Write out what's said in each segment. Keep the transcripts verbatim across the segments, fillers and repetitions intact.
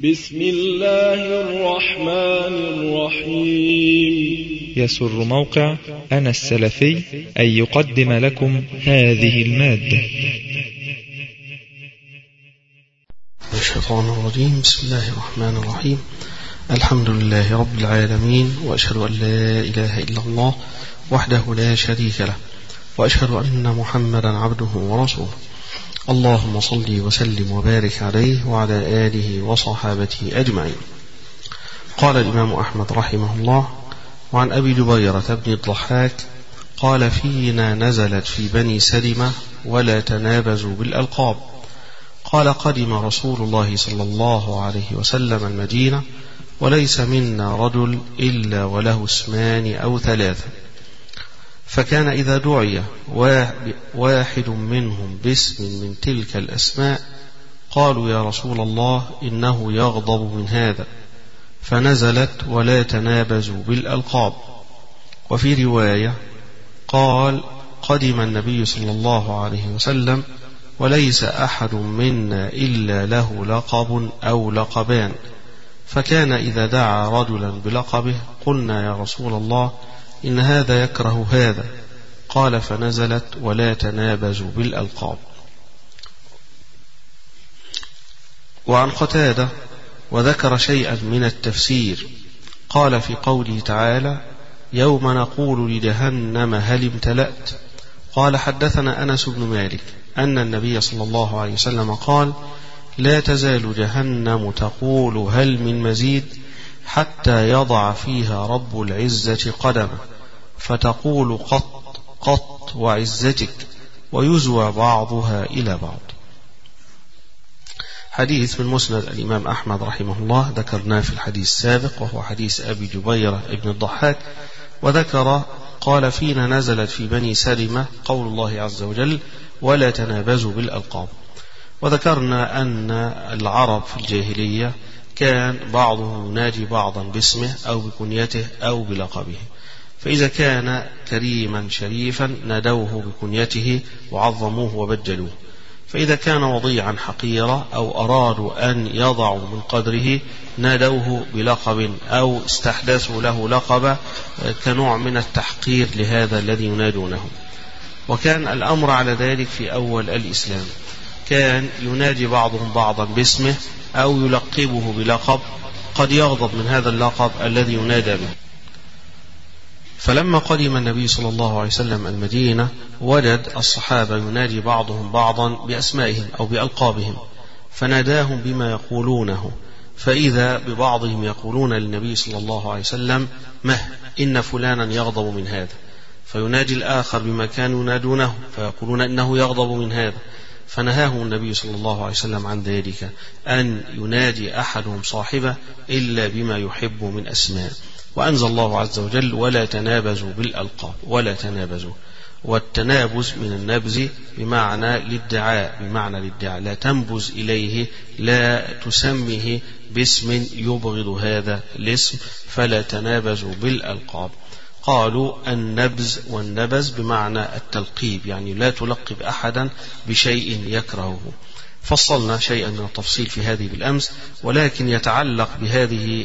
بسم الله الرحمن الرحيم. يسر موقع أنا السلفي أن يقدم لكم هذه المادة. الشيطان الرجيم. بسم الله الرحمن الرحيم. الحمد لله رب العالمين، وأشهد أن لا إله إلا الله وحده لا شريك له، وأشهد أن محمدا عبده ورسوله. اللهم صل وسلم وبارك عليه وعلى آله وصحابته أجمعين. قال الإمام أحمد رحمه الله: وعن أبي جبيرة بن الضحاك قال: فينا نزلت في بني سلمة ولا تنابزوا بالألقاب. قال: قدم رسول الله صلى الله عليه وسلم المدينة، وليس منا رجل إلا وله اسمان أو ثلاثة، فكان إذا دعي واحد منهم باسم من تلك الأسماء قالوا: يا رسول الله، إنه يغضب من هذا، فنزلت: ولا تنابزوا بالألقاب. وفي رواية قال: قدم النبي صلى الله عليه وسلم وليس أحد منا إلا له لقب أو لقبان، فكان إذا دعا رجلا بلقبه قلنا: يا رسول الله، إن هذا يكره هذا. قال: فنزلت: ولا تنابزوا بالألقاب. وعن قتادة وذكر شيئا من التفسير، قال في قوله تعالى: يوم نقول لجهنم هل امتلأت. قال: حدثنا أنس بن مالك أن النبي صلى الله عليه وسلم قال: لا تزال جهنم تقول هل من مزيد، حتى يضع فيها رب العزة قدمه، فتقول: قط قط وعزتك، ويزوى بعضها إلى بعض. حديث من مسند الإمام أحمد رحمه الله، ذكرناه في الحديث السابق، وهو حديث أبي جبيرة ابن الضحاك. وذكر قال: فينا نزلت في بني سلمة قول الله عز وجل: ولا تنابزوا بالألقاب. وذكرنا أن العرب في الجاهلية كان بعضهم يناجي بعضا باسمه أو بكنيته أو بلقبه، فإذا كان كريما شريفا نادوه بكنيته وعظموه وبجلوه، فإذا كان وضيعا حقيرا أو أرادوا أن يضعوا من قدره نادوه بلقب أو استحدثوا له لقب كنوع من التحقير لهذا الذي ينادونه. وكان الأمر على ذلك في أول الإسلام، كان ينادي بعضهم بعضا باسمه أو يلقبه بلقب قد يغضب من هذا اللقب الذي ينادى به. فلما قدم النبي صلى الله عليه وسلم المدينة وجد الصحابة ينادي بعضهم بعضا بأسمائهم أو بألقابهم، فناداهم بما يقولونه، فإذا ببعضهم يقولون للنبي صلى الله عليه وسلم: مه إن فلانا يغضب من هذا، فينادي الآخر بما كانوا ينادونه فيقولون إنه يغضب من هذا، فنهاهم النبي صلى الله عليه وسلم عن ذلك، أن ينادي أحدهم صاحبه إلا بما يحب من أسماء. وأنزل الله عز وجل: ولا تنابزوا بالألقاب. ولا تنابزوا، والتنابز من النبز بمعنى الادعاء، بمعنى الادعاء، لا تنبز إليه، لا تسميه باسم يبغض هذا الاسم، فلا تنابزوا بالألقاب. قالوا النبز والنبز بمعنى التلقيب، يعني لا تلقب أحدا بشيء يكرهه. فصلنا شيئا من التفصيل في هذه بالأمس، ولكن يتعلق بهذه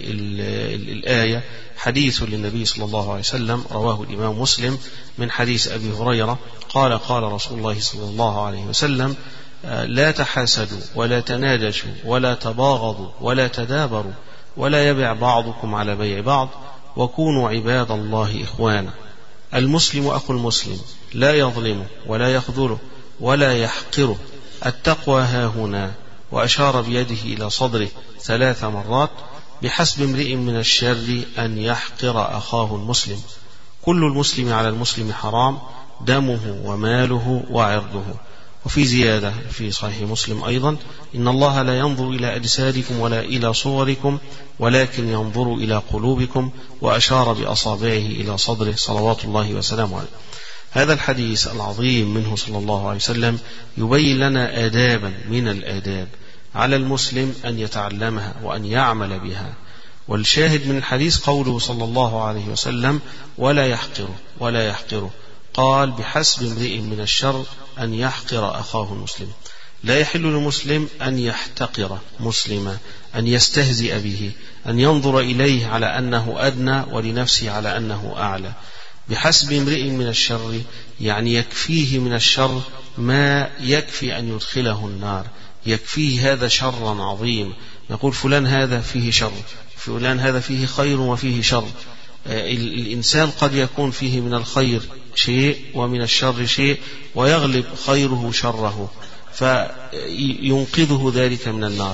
الآية حديث للنبي صلى الله عليه وسلم رواه الإمام مسلم من حديث أبي هريرة قال: قال رسول الله صلى الله عليه وسلم: لا تحاسدوا ولا تناجشوا ولا تباغضوا ولا تدابروا ولا يبع بعضكم على بيع بعض، وكونوا عباد الله إخوانا. المسلم أخو المسلم، لا يظلمه ولا يخذله ولا يحقره. التقوى ها هنا، وأشار بيده إلى صدره ثلاث مرات: بحسب امرئ من الشر أن يحقر أخاه المسلم. كل المسلم على المسلم حرام، دمه وماله وعرضه. وفي زيادة في صحيح مسلم أيضا: إن الله لا ينظر إلى أجسادكم ولا إلى صوركم ولكن ينظر إلى قلوبكم، وأشار بأصابعه إلى صدره صلوات الله وسلامه عليه. هذا الحديث العظيم منه صلى الله عليه وسلم يبين لنا آدابا من الآداب على المسلم أن يتعلمها وأن يعمل بها. والشاهد من الحديث قوله صلى الله عليه وسلم: ولا يحقره ولا يحقره. قال: بحسب امرئ من الشر أن يحقر أخاه المسلم. لا يحل لمسلم أن يحتقر مسلما، أن يستهزئ به، أن ينظر إليه على أنه أدنى ولنفسه على أنه أعلى. بحسب امرئ من الشر، يعني يكفيه من الشر ما يكفي أن يدخله النار، يكفيه هذا شرا عظيم. نقول فلان هذا فيه شر، فلان هذا فيه خير وفيه شر. الإنسان قد يكون فيه من الخير شيء ومن الشر شيء، ويغلب خيره شره فينقذه ذلك من النار،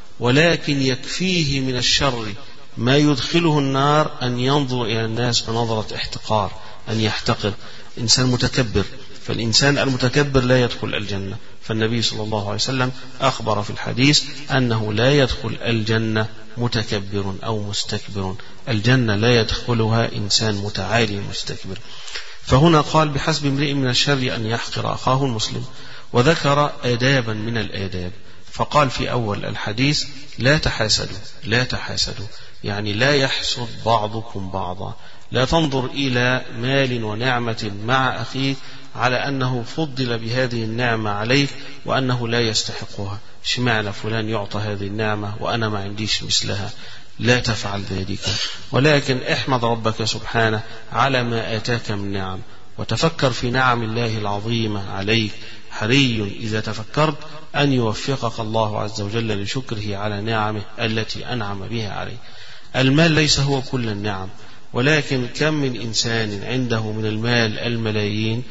ولكن يكفيه من الشر ما يدخله النار أن ينظر إلى الناس بنظرة احتقار، أن يحتقر. إنسان متكبر، فالإنسان المتكبر لا يدخل الجنة. فالنبي صلى الله عليه وسلم أخبر في الحديث أنه لا يدخل الجنة متكبر أو مستكبر، الجنة لا يدخلها إنسان متعالي مستكبر. فهنا قال بحسب امرئ من الشر أن يحقر أخاه المسلم، وذكر آدابا من الآداب. فقال في أول الحديث لا تحاسدوا، لا تحاسدوا يعني لا يحسد بعضكم بعضا، لا تنظر إلى مال ونعمة مع أخيك على أنه فضل بهذه النعمة عليك وأنه لا يستحقها، اشمعنى فلان يعطى هذه النعمة وأنا ما عنديش مثلها. لا تفعل ذلك، ولكن احمد ربك سبحانه على ما آتاك من نعم، وتفكر في نعم الله العظيمة عليك. حري إذا تفكرت أن يوفقك الله عز وجل لشكره على نعمه التي أنعم بها عليك. المال ليس هو كل النعم، ولكن كم من إنسان عنده من المال الملايين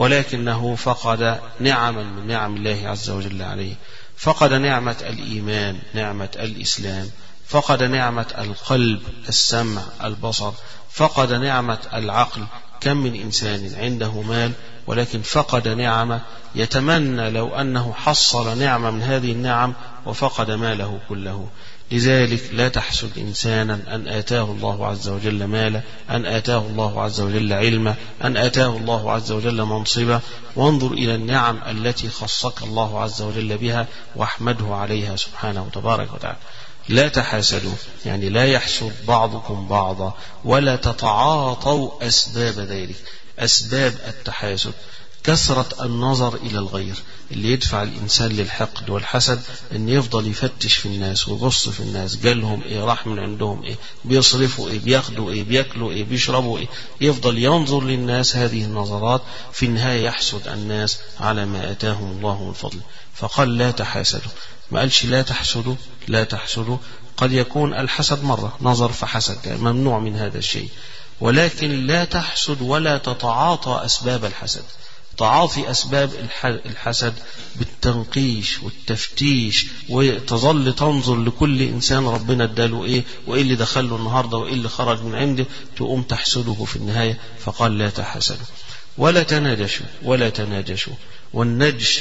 ولكنه فقد نعما من نعم الله عز وجل عليه، فقد نعمة الإيمان، نعمة الإسلام، فقد نعمة القلب، السمع، البصر، فقد نعمة العقل. كم من إنسان عنده مال ولكن فقد نعمة يتمنى لو أنه حصل نعمة من هذه النعم وفقد ماله كله. لذلك لا تحسد إنسانا أن آتاه الله عز وجل مالا، أن آتاه الله عز وجل علما، أن آتاه الله عز وجل منصبا، وانظر إلى النعم التي خصك الله عز وجل بها واحمده عليها سبحانه وتبارك وتعالى. لا تحاسدوا يعني لا يحسد بعضكم بعضا، ولا تتعاطوا أسباب ذلك. أسباب التحاسد كثرة النظر إلى الغير، اللي يدفع الإنسان للحقد والحسد أن يفضل يفتش في الناس ويبص في الناس، جالهم إيه، راح من عندهم إيه، بيصرفوا إيه، بياخدوا إيه، بيأكلوا إيه، بيشربوا إيه، يفضل ينظر للناس هذه النظرات، في النهاية يحسد الناس على ما آتاهم الله من فضله. فقال لا تحاسدوا، ما قالش لا تحسدوا، لا تحسدوا. قد يكون الحسد مرة نظر فحسد، يعني ممنوع من هذا الشيء، ولكن لا تحسد ولا تتعاطى أسباب الحسد. تعاطي أسباب الحسد بالتنقيش والتفتيش، وتظل تنظر لكل إنسان ربنا اداله إيه، وإيه اللي دخله النهاردة، وإيه اللي خرج من عنده، تقوم تحسده في النهاية. فقال لا تحسدوا ولا تناجشوا، ولا تناجشوا. والنجش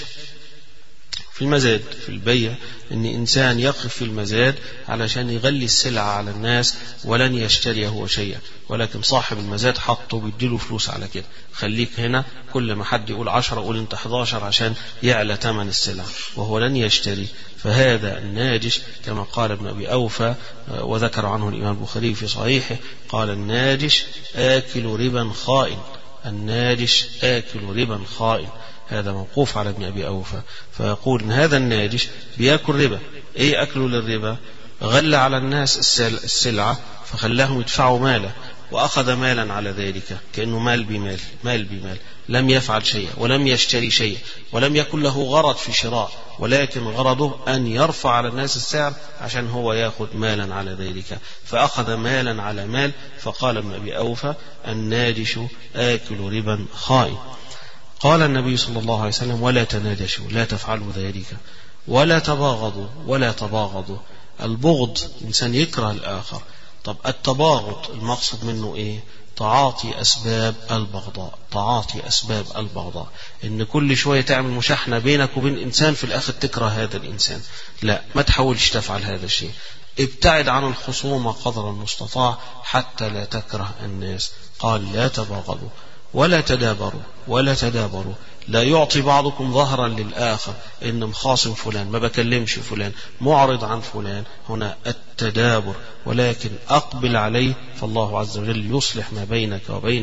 في المزاد، في البيع، ان انسان يقف في المزاد علشان يغلي السلعة على الناس ولن يشتري هو شيئا، ولكن صاحب المزاد حطه بيديله فلوس على كده، خليك هنا، كل ما حد يقول عشرة قول انت حداشر عشان يعلى ثمن السلعة، وهو لن يشتري. فهذا الناجش كما قال ابن أبي أوفى وذكر عنه الإمام البخاري في صحيحه، قال الناجش آكل ربا خائن، الناجش آكل ربا خائن. هذا موقوف على ابن أبي أوفى، فيقول إن هذا الناجش بيأكل ربا. إيه أكله للربا؟ غلى على الناس السلعة فخلاهم يدفعوا ماله، وأخذ مالا على ذلك، كأنه مال بمال، مال بمال، لم يفعل شيئا ولم يشتري شيئا ولم يكن له غرض في شراء، ولكن غرضه أن يرفع على الناس السعر عشان هو يأخذ مالا على ذلك، فأخذ مالا على مال. فقال ابن أبي أوفى الناجش آكل ربا خائن. قال النبي صلى الله عليه وسلم ولا تناجشوا، لا تفعلوا ذلك، ولا تباغضوا، ولا تباغضوا. البغض إنسان يكره الآخر. طب التباغض المقصد منه إيه؟ تعاطي أسباب البغضاء، تعاطي أسباب البغضاء، إن كل شوية تعمل مشاحنة بينك وبين إنسان في الآخر تكره هذا الإنسان. لا، ما تحاولش تفعل هذا الشيء، ابتعد عن الخصومة قدر المستطاع حتى لا تكره الناس. قال لا تباغضوا ولا تدابروا، ولا تدابروا، لا يعطي بعضكم ظهرا للآخر، إن مخاصم فلان، ما بكلمش فلان، معرض عن فلان، هنا التدابر، ولكن أقبل عليه، فالله عز وجل يصلح ما بينك وبينه.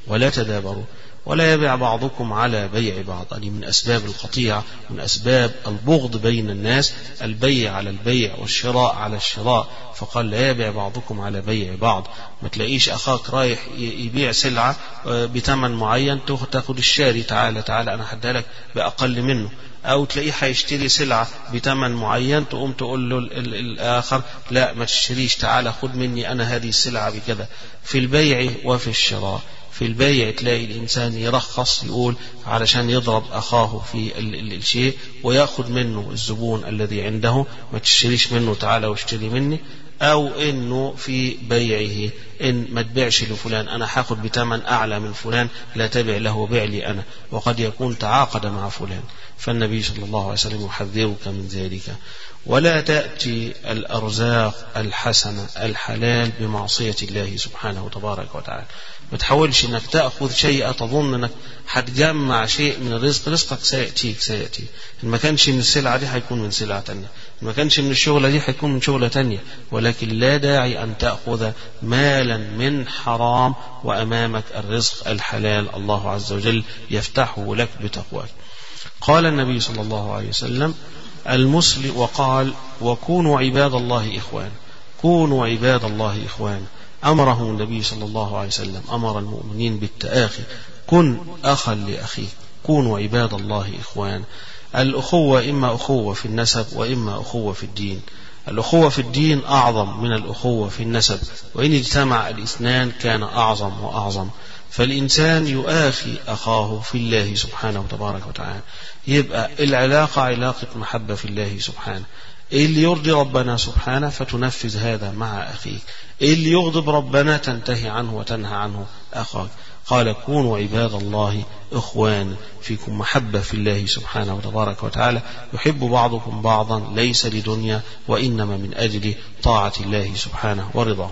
ولا تدابروا ولا يبيع بعضكم على بيع بعض. يعني من أسباب القطيعة، من أسباب البغض بين الناس البيع على البيع والشراء على الشراء، فقال لا يبيع بعضكم على بيع بعض. ما تلاقيش أخاك رايح يبيع سلعة بثمن معين تاخد الشاري تعالى تعالى أنا هديها لك بأقل منه، أو تلاقيه هيشتري سلعة بثمن معين تقوم تقول له الآخر لا ما تشتريش تعالى خد مني أنا هذه السلعة بكذا. في البيع وفي الشراء. في البيع تلاقي الإنسان يرخص يقول علشان يضرب أخاه في الشيء ويأخذ منه الزبون الذي عنده، ما تشتريش منه تعالى واشتري مني. أو إنه في بيعه إن ما تبيعش لفلان أنا هاخد بثمن أعلى من فلان لا تبع له بيع لي أنا، وقد يكون تعاقد مع فلان. فالنبي صلى الله عليه وسلم يحذرك من ذلك. ولا تأتي الأرزاق الحسنة الحلال بمعصية الله سبحانه وتبارك وتعالى. ما تحاولش انك تأخذ شيء تظن انك هتجمع شيء من الرزق، رزقك سيأتيك سيأتي. إن ما كانش من السلعة دي هيكون من سلعة تانية، إن ما كانش من الشغلة دي هيكون من شغلة تانية. ولكن لا داعي أن تأخذ مالا من حرام وأمامك الرزق الحلال الله عز وجل يفتحه لك بتقواك. قال النبي صلى الله عليه وسلم المسلم وقال وكونوا عباد الله إخوان، كونوا عباد الله إخوان. أمره النبي صلى الله عليه وسلم، أمر المؤمنين بالتآخي، كن أخا لأخيك، كونوا عباد الله إخوان. الأخوة إما أخوة في النسب وإما أخوة في الدين. الأخوة في الدين أعظم من الأخوة في النسب، وإن اجتمع الاثنان كان أعظم وأعظم. فالإنسان يؤاخي أخاه في الله سبحانه وتبارك وتعالى، يبقى العلاقة علاقة محبة في الله سبحانه. إيه اللي يرضي ربنا سبحانه فتنفذ هذا مع أخيك، إيه اللي يغضب ربنا تنتهي عنه وتنهى عنه أخاك. قال كونوا عباد الله إخوان، فيكم محبة في الله سبحانه وتبارك وتعالى، يحب بعضكم بعضا ليس لدنيا وإنما من أجل طاعة الله سبحانه ورضاه.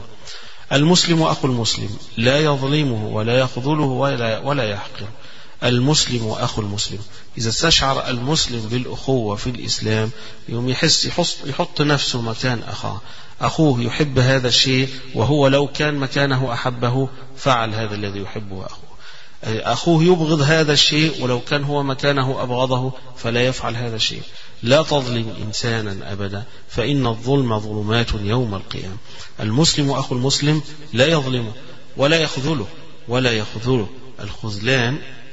المسلم أخو المسلم لا يظلمه ولا يخذله ولا, ولا يحقره. المسلم أخو المسلم إذا استشعر المسلم بالأخوة في الإسلام يوم يحس يحط نفسه مكان أخاه. أخوه يحب هذا الشيء وهو لو كان مكانه أحبه فعل هذا الذي يحبه أخوه. أخوه يبغض هذا الشيء ولو كان هو مكانه أبغضه فلا يفعل هذا الشيء. لا تظلم إنسانا أبدا فإن الظلم ظلمات يوم القيامة. المسلم أخو المسلم لا يظلمه ولا يخذله ولا يخذله. الخذلان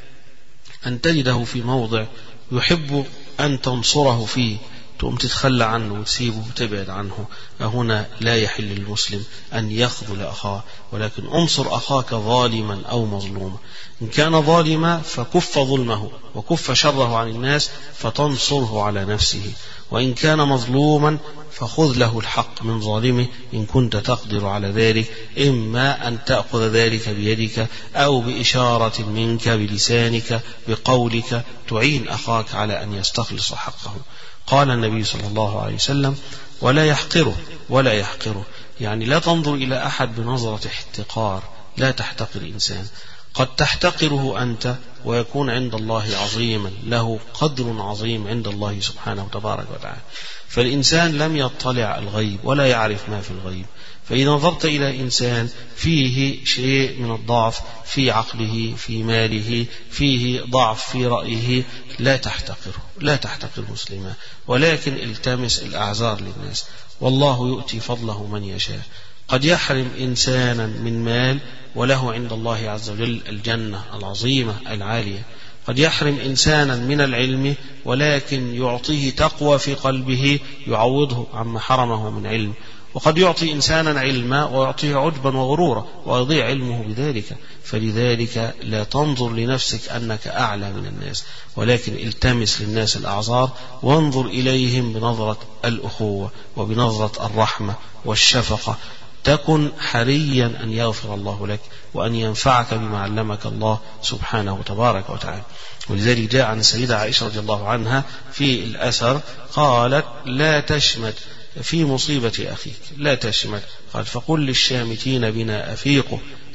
أن تجده في موضع يحب أن تنصره فيه تقوم تتخلى عنه وتسيبه وتبعد عنه. هنا لا يحل للمسلم أن يخذل أخاه، ولكن انصر أخاك ظالما أو مظلوما. إن كان ظالما فكف ظلمه وكف شره عن الناس فتنصره على نفسه، وإن كان مظلوما فخذ له الحق من ظالمه إن كنت تقدر على ذلك، إما أن تأخذ ذلك بيدك أو بإشارة منك بلسانك بقولك تعين أخاك على أن يستخلص حقه. قال النبي صلى الله عليه وسلم ولا يحقره ولا يحقره، يعني لا تنظر إلى أحد بنظرة احتقار، لا تحتقر إنسان. قد تحتقره أنت ويكون عند الله عظيما، له قدر عظيم عند الله سبحانه وتبارك وتعالى. فالإنسان لم يطلع الغيب ولا يعرف ما في الغيب، فإذا نظرت إلى إنسان فيه شيء من الضعف في عقله في ماله فيه ضعف في رأيه لا تحتقره، لا تحتقر مسلما، ولكن التمس الأعذار للناس، والله يؤتي فضله من يشاء. قد يحرم إنسانا من مال وله عند الله عز وجل الجنة العظيمة العالية. قد يحرم إنسانا من العلم ولكن يعطيه تقوى في قلبه يعوضه عما حرمه من علم. وقد يعطي إنسانا علما ويعطيه عجبا وغرورا ويضيع علمه بذلك. فلذلك لا تنظر لنفسك أنك أعلى من الناس، ولكن التمس للناس الأعذار وانظر إليهم بنظرة الأخوة وبنظرة الرحمة والشفقة. تكن حريا أن يغفر الله لك وأن ينفعك بما علمك الله سبحانه وتبارك وتعالى. ولذلك جاء عن السيدة عائشة رضي الله عنها في الأثر قالت لا تشمت في مصيبة أخيك، لا تشمت. قال فقل للشامتين بنا أفيقوا،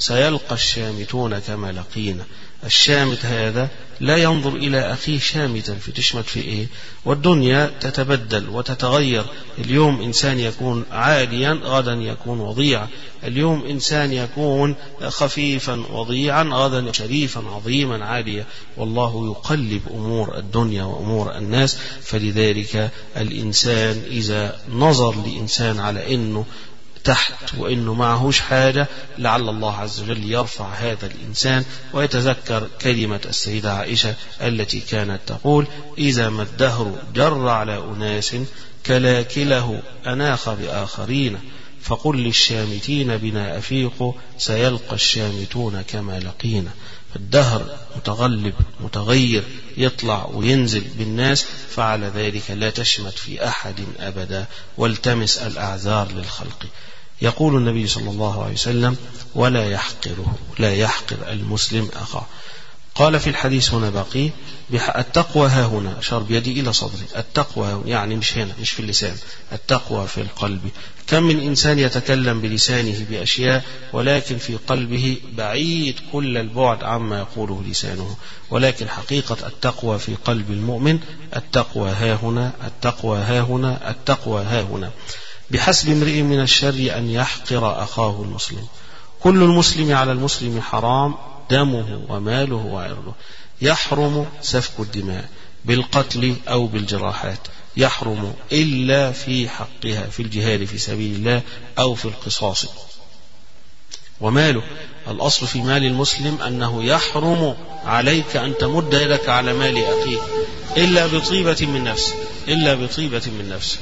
سيلقى الشامتون كما لقينا. الشامت هذا لا ينظر إلى أخيه شامتا في تشمت في إيه، والدنيا تتبدل وتتغير. اليوم إنسان يكون عاليا غدا يكون وضيعا، اليوم إنسان يكون خفيفا وضيعا غدا شريفا عظيما عاليا، والله يقلب أمور الدنيا وأمور الناس. فلذلك الإنسان إذا نظر لإنسان على أنه تحت وإنه معهوش حاجة، لعل الله عز وجل يرفع هذا الإنسان ويتذكر كلمة السيدة عائشة التي كانت تقول: إذا ما الدهر جر على أناس كلاكله أناخ بآخرين، فقل للشامتين بنا أفيق سيلقى الشامتون كما لقينا. الدهر متغلب متغير يطلع وينزل بالناس، فعلى ذلك لا تشمت في أحد أبدا، والتمس الأعذار للخلق. يقول النبي صلى الله عليه وسلم: ولا يحقره، لا يحقر المسلم أخاه. قال في الحديث هنا بقي: التقوى ها هنا، أشار بيدي إلى صدري، التقوى ها هنا يعني مش هنا، مش في اللسان، التقوى في القلب. كم من إنسان يتكلم بلسانه بأشياء ولكن في قلبه بعيد كل البعد عما يقوله لسانه، ولكن حقيقة التقوى في قلب المؤمن التقوى ها هنا، التقوى ها هنا، التقوى ها هنا. بحسب امرئ من الشر أن يحقر أخاه المسلم. كل المسلم على المسلم حرام، دمه وماله وعرضه. يحرم سفك الدماء بالقتل أو بالجراحات، يحرم إلا في حقها في الجهاد في سبيل الله أو في القصاص. وماله، الأصل في مال المسلم أنه يحرم عليك أن تمد يدك على مال أخيك إلا بطيبة من نفس، إلا بطيبة من نفس.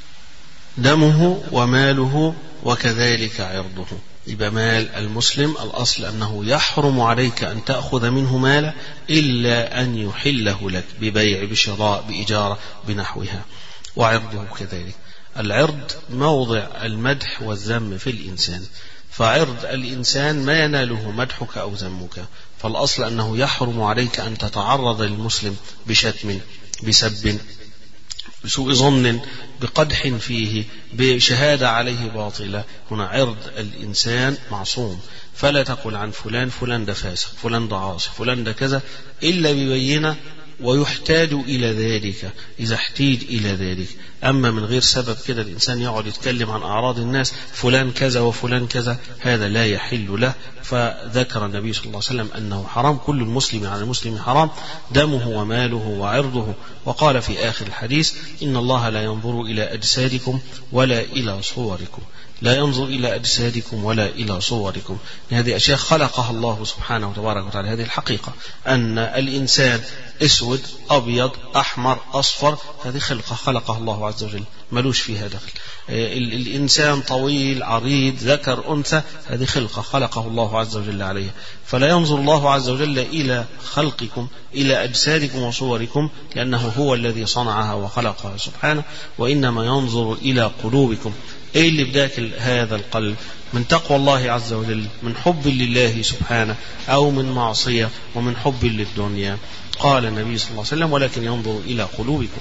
دمه وماله وكذلك عرضه. يبقى مال المسلم الأصل أنه يحرم عليك أن تأخذ منه ماله إلا أن يحله لك ببيع بشراء بإجارة بنحوها. وعرضه كذلك. العرض موضع المدح والذم في الإنسان، فعرض الإنسان ما يناله مدحك أو ذمك، فالأصل أنه يحرم عليك أن تتعرض للمسلم بشتم بسب بسوء ظن بقدح فيه بشهادة عليه باطلة. هنا عرض الإنسان معصوم، فلا تقل عن فلان فلان ده فاسق، فلان ده عاصي، فلان ده كذا، إلا ببينة ويحتاج إلى ذلك إذا احتاج إلى ذلك. أما من غير سبب كده الإنسان يقعد يتكلم عن أعراض الناس، فلان كذا وفلان كذا، هذا لا يحل له. فذكر النبي صلى الله عليه وسلم أنه حرام، كل المسلم على المسلم حرام، دمه وماله وعرضه. وقال في آخر الحديث: إن الله لا ينظر إلى أجسادكم ولا إلى صوركم، لا ينظر إلى أجسادكم ولا إلى صوركم. هذه أشياء خلقها الله سبحانه وتبارك وتعالى. هذه الحقيقة أن الإنسان أسود أبيض أحمر أصفر، هذه خلقة خلقها الله عز وجل، ملوش فيها دخل. الإنسان طويل عريض ذكر أنثى، هذه خلقة خلقه الله عز وجل عليها. فلا ينظر الله عز وجل إلى خلقكم إلى أجسادكم وصوركم لأنه هو الذي صنعها وخلقها سبحانه، وإنما ينظر إلى قلوبكم. إيه اللي بداك هذا القلب؟ من تقوى الله عز وجل، من حب لله سبحانه، أو من معصية ومن حب للدنيا. قال النبي صلى الله عليه وسلم: ولكن ينظر إلى قلوبكم.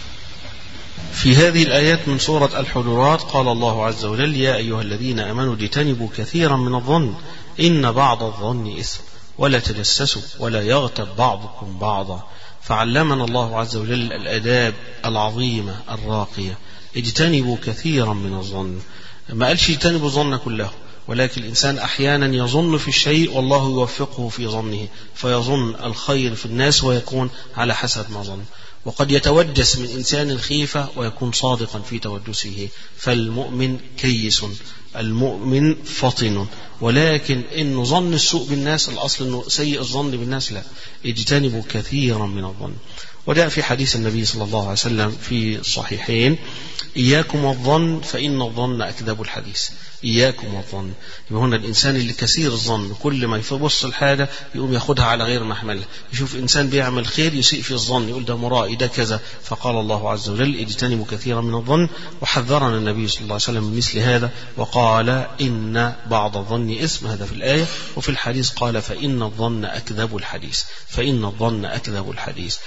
في هذه الآيات من سورة الحجرات قال الله عز وجل: يا أيها الذين آمنوا اجتنبوا كثيرا من الظن إن بعض الظن إثم ولا تجسسوا ولا يغتب بعضكم بعضا. فعلمنا الله عز وجل الآداب العظيمة الراقية. اجتنبوا كثيرا من الظن، ما قالش اجتنبوا الظن كله، ولكن الإنسان أحيانا يظن في الشيء والله يوفقه في ظنه، فيظن الخير في الناس ويكون على حسب ما ظن. وقد يتوجس من إنسان الخيفة ويكون صادقا في توجسه. فالمؤمن كيس، المؤمن فطن، ولكن إنه ظن السوء بالناس الأصل إنه سيء الظن بالناس، لا. اجتنبوا كثيرا من الظن. وجاء في حديث النبي صلى الله عليه وسلم في الصحيحين: إياكم والظن فإن الظن أكذب الحديث. إياكم والظن. يبقى هنا الإنسان اللي كثير الظن، كل ما يبص الحاجة يقوم ياخدها على غير محملها. يشوف إنسان بيعمل خير يسيء في الظن، يقول ده مرائي ده كذا. فقال الله عز وجل: اجتنبوا كثيرا من الظن. وحذرنا النبي صلى الله عليه وسلم من مثل هذا وقال: إن بعض الظن إثم، هذا في الآية. وفي الحديث قال: فإن الظن أكذب الحديث، فإن الظن أكذب الحديث.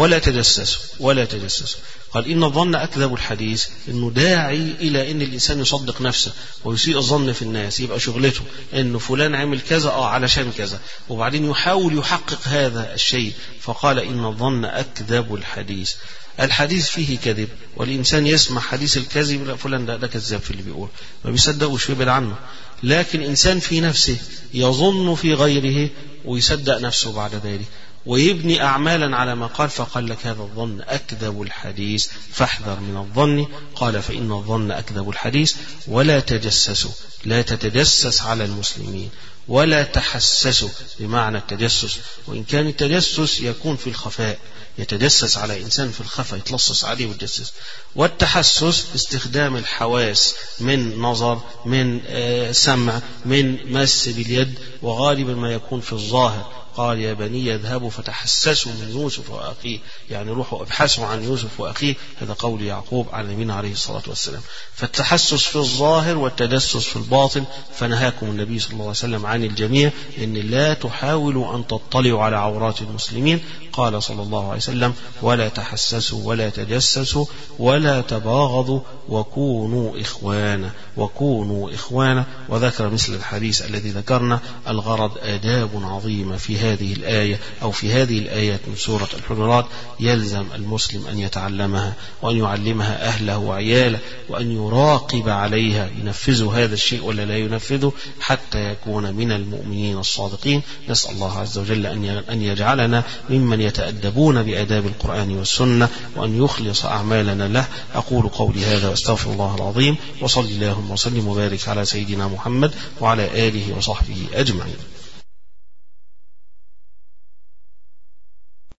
ولا تجسسوا ولا تجسسوا. قال إن الظن أكذب الحديث، إنه داعي إلى إن الإنسان يصدق نفسه ويسيء الظن في الناس، يبقى شغلته إنه فلان عمل كذا آه علشان كذا، وبعدين يحاول يحقق هذا الشيء. فقال إن الظن أكذب الحديث. الحديث فيه كذب، والإنسان يسمع حديث الكذب، لا فلان ده, ده كذاب في اللي بيقول، ما بيصدقوش ويبعد عنه. لكن إنسان في نفسه يظن في غيره ويصدق نفسه بعد ذلك ويبني أعمالا على ما قال، فقال لك هذا الظن أكذب الحديث فاحذر من الظن. قال فإن الظن أكذب الحديث ولا تجسسوا، لا تتجسس على المسلمين ولا تحسسوا بمعنى التجسس، وإن كان التجسس يكون في الخفاء، يتجسس على إنسان في الخفاء يتلصص عليه ويتجسس. والتحسس استخدام الحواس من نظر، من سمع، من مس باليد، وغالبا ما يكون في الظاهر. قال يا بني اذهبوا فتحسسوا من يوسف وأخيه، يعني روحوا ابحثوا عن يوسف وأخيه، هذا قول يعقوب على النبي عليه الصلاة والسلام. فالتحسس في الظاهر والتجسس في الباطن، فنهاكم النبي صلى الله عليه وسلم عن الجميع، إن لا تحاولوا أن تطلعوا على عورات المسلمين. قال صلى الله عليه وسلم ولا تحسسوا ولا تجسسوا ولا تباغضوا وكونوا إخوانا وكونوا إخوانا. وذكر مثل الحديث الذي ذكرنا. الغرض آداب عظيمة في هذه الآية أو في هذه الآيات من سورة الحجرات، يلزم المسلم أن يتعلمها وأن يعلمها أهله وعياله، وأن يراقب عليها، ينفذوا هذا الشيء ولا لا ينفذه، حتى يكون من المؤمنين الصادقين. نسأل الله عز وجل أن يجعلنا ممن يتأدبون بآداب القرآن والسنة، وأن يخلص أعمالنا له. أقول قولي هذا واستغفر الله العظيم، وصلي اللهم وسلم وبارك على سيدنا محمد وعلى آله وصحبه أجمعين.